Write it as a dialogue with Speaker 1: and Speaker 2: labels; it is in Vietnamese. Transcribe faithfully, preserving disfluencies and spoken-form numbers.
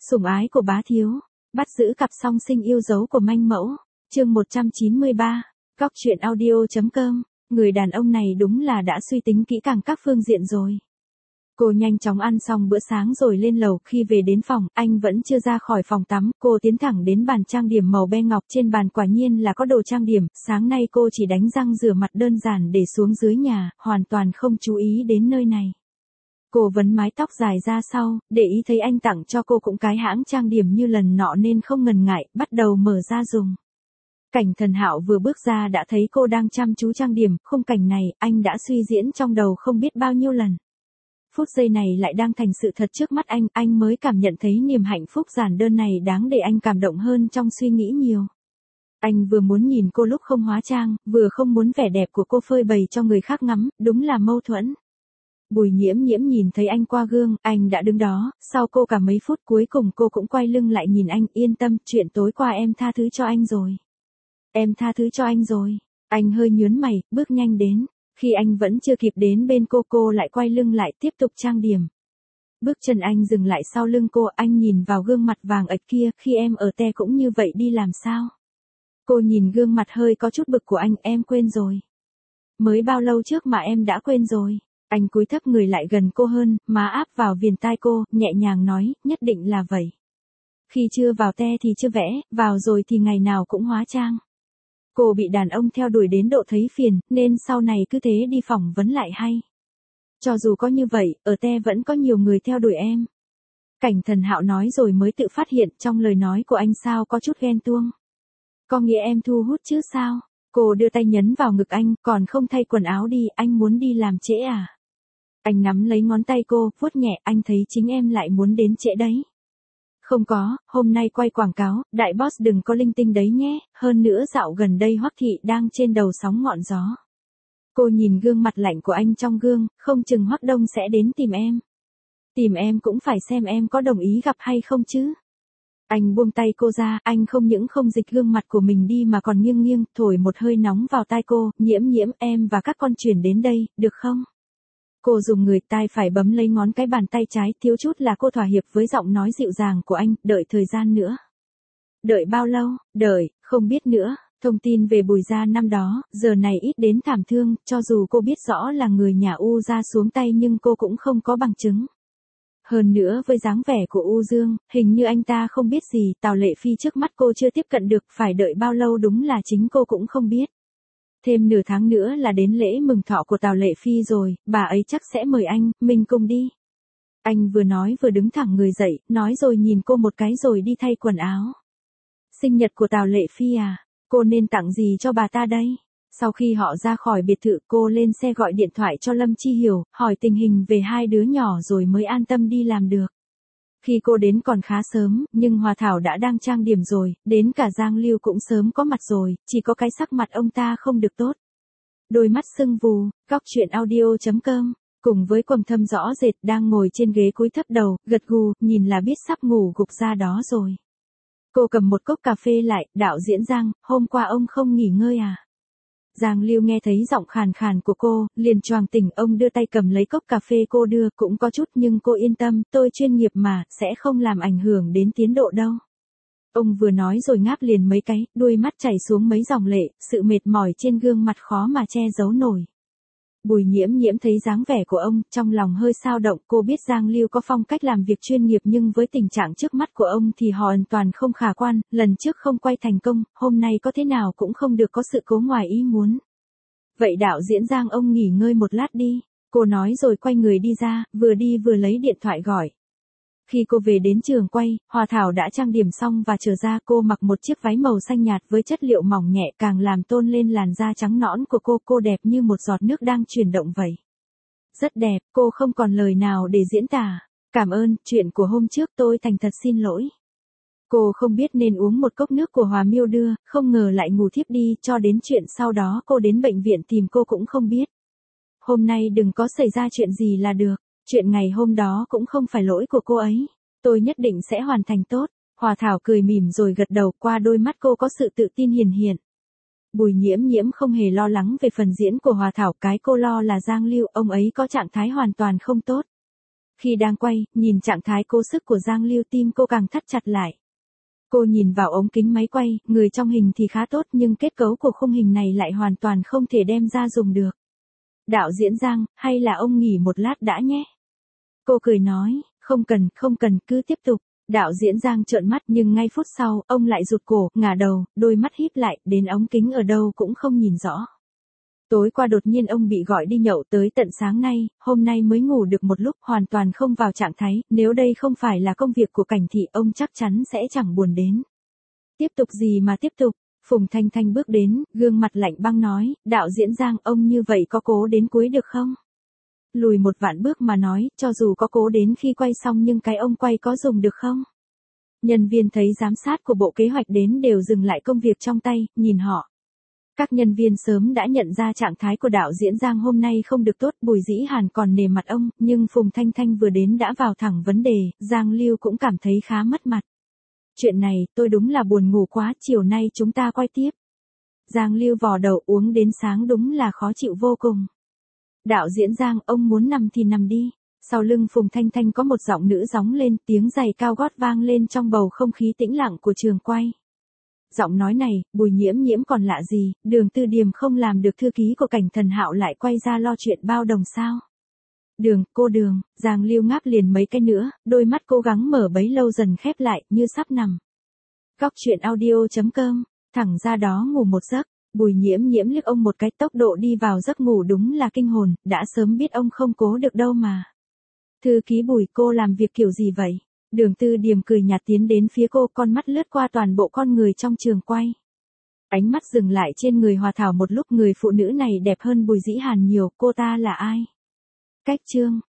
Speaker 1: Sủng ái của bá thiếu, bắt giữ cặp song sinh yêu dấu của manh mẫu, chương một trăm chín mươi ba, Cóc truyện audio.com, người đàn ông này đúng là đã suy tính kỹ càng các phương diện rồi. Cô nhanh chóng ăn xong bữa sáng rồi lên lầu, khi về đến phòng, anh vẫn chưa ra khỏi phòng tắm, cô tiến thẳng đến bàn trang điểm màu be ngọc, trên bàn quả nhiên là có đồ trang điểm, sáng nay cô chỉ đánh răng rửa mặt đơn giản để xuống dưới nhà, hoàn toàn không chú ý đến nơi này. Cô vấn mái tóc dài ra sau, để ý thấy anh tặng cho cô cũng cái hãng trang điểm như lần nọ nên không ngần ngại, bắt đầu mở ra dùng. Cảnh Thần Hạo vừa bước ra đã thấy cô đang chăm chú trang điểm, khung cảnh này, anh đã suy diễn trong đầu không biết bao nhiêu lần. Phút giây này lại đang thành sự thật trước mắt anh, anh mới cảm nhận thấy niềm hạnh phúc giản đơn này đáng để anh cảm động hơn trong suy nghĩ nhiều. Anh vừa muốn nhìn cô lúc không hóa trang, vừa không muốn vẻ đẹp của cô phơi bày cho người khác ngắm, đúng là mâu thuẫn. Bùi Nhiễm Nhiễm nhìn thấy anh qua gương, anh đã đứng đó, sau cô cả mấy phút cuối cùng cô cũng quay lưng lại nhìn anh, yên tâm, chuyện tối qua em tha thứ cho anh rồi. Em tha thứ cho anh rồi. Anh hơi nhướng mày, bước nhanh đến. Khi anh vẫn chưa kịp đến bên cô, cô lại quay lưng lại tiếp tục trang điểm. Bước chân anh dừng lại sau lưng cô, anh nhìn vào gương mặt vàng ạch kia, khi em ở te cũng như vậy đi làm sao? Cô nhìn gương mặt hơi có chút bực của anh, em quên rồi. Mới bao lâu trước mà em đã quên rồi? Anh cúi thấp người lại gần cô hơn, má áp vào viền tai cô, nhẹ nhàng nói, nhất định là vậy. Khi chưa vào te thì chưa vẽ, vào rồi thì ngày nào cũng hóa trang. Cô bị đàn ông theo đuổi đến độ thấy phiền, nên sau này cứ thế đi phỏng vấn lại hay. Cho dù có như vậy, ở te vẫn có nhiều người theo đuổi em. Cảnh Thần Hạo nói rồi mới tự phát hiện trong lời nói của anh sao có chút ghen tuông. Có nghĩa em thu hút chứ sao? Cô đưa tay nhấn vào ngực anh, còn không thay quần áo đi, anh muốn đi làm trễ à? Anh nắm lấy ngón tay cô, vuốt nhẹ, anh thấy chính em lại muốn đến trễ đấy. Không có, hôm nay quay quảng cáo, đại boss đừng có linh tinh đấy nhé, hơn nữa dạo gần đây Hoắc Thị đang trên đầu sóng ngọn gió. Cô nhìn gương mặt lạnh của anh trong gương, không chừng Hoắc Đông sẽ đến tìm em. Tìm em cũng phải xem em có đồng ý gặp hay không chứ. Anh buông tay cô ra, anh không những không dịch gương mặt của mình đi mà còn nghiêng nghiêng, thổi một hơi nóng vào tai cô, Nhiễm Nhiễm, em và các con chuyển đến đây, được không? Cô dùng người tai phải bấm lấy ngón cái bàn tay trái, thiếu chút là cô thỏa hiệp với giọng nói dịu dàng của anh, đợi thời gian nữa. Đợi bao lâu? Đợi, không biết nữa. Thông tin về Bùi gia năm đó, giờ này ít đến thảm thương, cho dù cô biết rõ là người nhà U gia xuống tay nhưng cô cũng không có bằng chứng. Hơn nữa với dáng vẻ của U Dương, hình như anh ta không biết gì, Tào Lệ Phi trước mắt cô chưa tiếp cận được, phải đợi bao lâu đúng là chính cô cũng không biết. Thêm nửa tháng nữa là đến lễ mừng thọ của Tào Lệ Phi rồi, bà ấy chắc sẽ mời anh, mình cùng đi. Anh vừa nói vừa đứng thẳng người dậy, nói rồi nhìn cô một cái rồi đi thay quần áo. Sinh nhật của Tào Lệ Phi à, cô nên tặng gì cho bà ta đây? Sau khi họ ra khỏi biệt thự, cô lên xe gọi điện thoại cho Lâm Chi Hiểu, hỏi tình hình về hai đứa nhỏ rồi mới an tâm đi làm được. Khi cô đến còn khá sớm, nhưng Hòa Thảo đã đang trang điểm rồi, đến cả Giang Lưu cũng sớm có mặt rồi, chỉ có cái sắc mặt ông ta không được tốt. Đôi mắt sưng vù, Cóc truyện audio.com, cùng với quầng thâm rõ rệt đang ngồi trên ghế cúi thấp đầu, gật gù, nhìn là biết sắp ngủ gục ra đó rồi. Cô cầm một cốc cà phê lại, đạo diễn Giang, hôm qua ông không nghỉ ngơi à? Giang Lưu nghe thấy giọng khàn khàn của cô, liền choàng tỉnh, ông đưa tay cầm lấy cốc cà phê cô đưa, cũng có chút nhưng cô yên tâm, tôi chuyên nghiệp mà, sẽ không làm ảnh hưởng đến tiến độ đâu. Ông vừa nói rồi ngáp liền mấy cái, đuôi mắt chảy xuống mấy dòng lệ, sự mệt mỏi trên gương mặt khó mà che giấu nổi. Bùi Nhiễm Nhiễm thấy dáng vẻ của ông, trong lòng hơi xao động, cô biết Giang Lưu có phong cách làm việc chuyên nghiệp nhưng với tình trạng trước mắt của ông thì hoàn toàn không khả quan, lần trước không quay thành công, hôm nay có thế nào cũng không được có sự cố ngoài ý muốn. Vậy đạo diễn Giang, ông nghỉ ngơi một lát đi, cô nói rồi quay người đi ra, vừa đi vừa lấy điện thoại gọi. Khi cô về đến trường quay, Hòa Thảo đã trang điểm xong và trở ra, cô mặc một chiếc váy màu xanh nhạt với chất liệu mỏng nhẹ càng làm tôn lên làn da trắng nõn của cô, cô đẹp như một giọt nước đang chuyển động vậy. Rất đẹp, cô không còn lời nào để diễn tả. Cảm ơn, chuyện của hôm trước tôi thành thật xin lỗi. Cô không biết nên uống một cốc nước của Hòa Miêu đưa, không ngờ lại ngủ thiếp đi, cho đến chuyện sau đó cô đến bệnh viện tìm cô cũng không biết. Hôm nay đừng có xảy ra chuyện gì là được. Chuyện ngày hôm đó cũng không phải lỗi của cô ấy. Tôi nhất định sẽ hoàn thành tốt. Hòa Thảo cười mỉm rồi gật đầu, qua đôi mắt cô có sự tự tin hiền hiện. Bùi Nhiễm Nhiễm không hề lo lắng về phần diễn của Hòa Thảo, cái cô lo là Giang Lưu, ông ấy có trạng thái hoàn toàn không tốt. Khi đang quay, nhìn trạng thái cố sức của Giang Lưu tim cô càng thắt chặt lại. Cô nhìn vào ống kính máy quay, người trong hình thì khá tốt nhưng kết cấu của khung hình này lại hoàn toàn không thể đem ra dùng được. Đạo diễn Giang, hay là ông nghỉ một lát đã nhé. Cô cười nói, không cần, không cần, cứ tiếp tục. Đạo diễn Giang trợn mắt nhưng ngay phút sau, ông lại rụt cổ, ngả đầu, đôi mắt híp lại, đến ống kính ở đâu cũng không nhìn rõ. Tối qua đột nhiên ông bị gọi đi nhậu tới tận sáng nay, hôm nay mới ngủ được một lúc hoàn toàn không vào trạng thái, nếu đây không phải là công việc của Cảnh Thị ông chắc chắn sẽ chẳng buồn đến. Tiếp tục gì mà tiếp tục, Phùng Thanh Thanh bước đến, gương mặt lạnh băng nói, đạo diễn Giang ông như vậy có cố đến cuối được không? Lùi một vạn bước mà nói, cho dù có cố đến khi quay xong nhưng cái ông quay có dùng được không? Nhân viên thấy giám sát của bộ kế hoạch đến đều dừng lại công việc trong tay, nhìn họ. Các nhân viên sớm đã nhận ra trạng thái của đạo diễn Giang hôm nay không được tốt, Bùi Dĩ Hàn còn nể mặt ông, nhưng Phùng Thanh Thanh vừa đến đã vào thẳng vấn đề, Giang Lưu cũng cảm thấy khá mất mặt. Chuyện này, tôi đúng là buồn ngủ quá, chiều nay chúng ta quay tiếp. Giang Lưu vò đầu uống đến sáng đúng là khó chịu vô cùng. Đạo diễn Giang, ông muốn nằm thì nằm đi. Sau lưng Phùng Thanh Thanh có một giọng nữ gióng lên, tiếng giày cao gót vang lên trong bầu không khí tĩnh lặng của trường quay. Giọng nói này, Bùi Nhiễm Nhiễm còn lạ gì, Đường Tư Điềm không làm được thư ký của Cảnh Thần Hạo lại quay ra lo chuyện bao đồng sao? Đường, cô Đường, Giang Lưu ngáp liền mấy cái nữa, đôi mắt cố gắng mở bấy lâu dần khép lại, như sắp nằm. Góc truyện audio chấm com, thẳng ra đó ngủ một giấc, Bùi Nhiễm Nhiễm liếc ông một cái, tốc độ đi vào giấc ngủ đúng là kinh hồn, đã sớm biết ông không cố được đâu mà. Thư ký Bùi, cô làm việc kiểu gì vậy? Đường Tư Điềm cười nhạt tiến đến phía cô, con mắt lướt qua toàn bộ con người trong trường quay. Ánh mắt dừng lại trên người Hòa Thảo một lúc, người phụ nữ này đẹp hơn Bùi Dĩ Hàn nhiều, cô ta là ai? Cách Trương,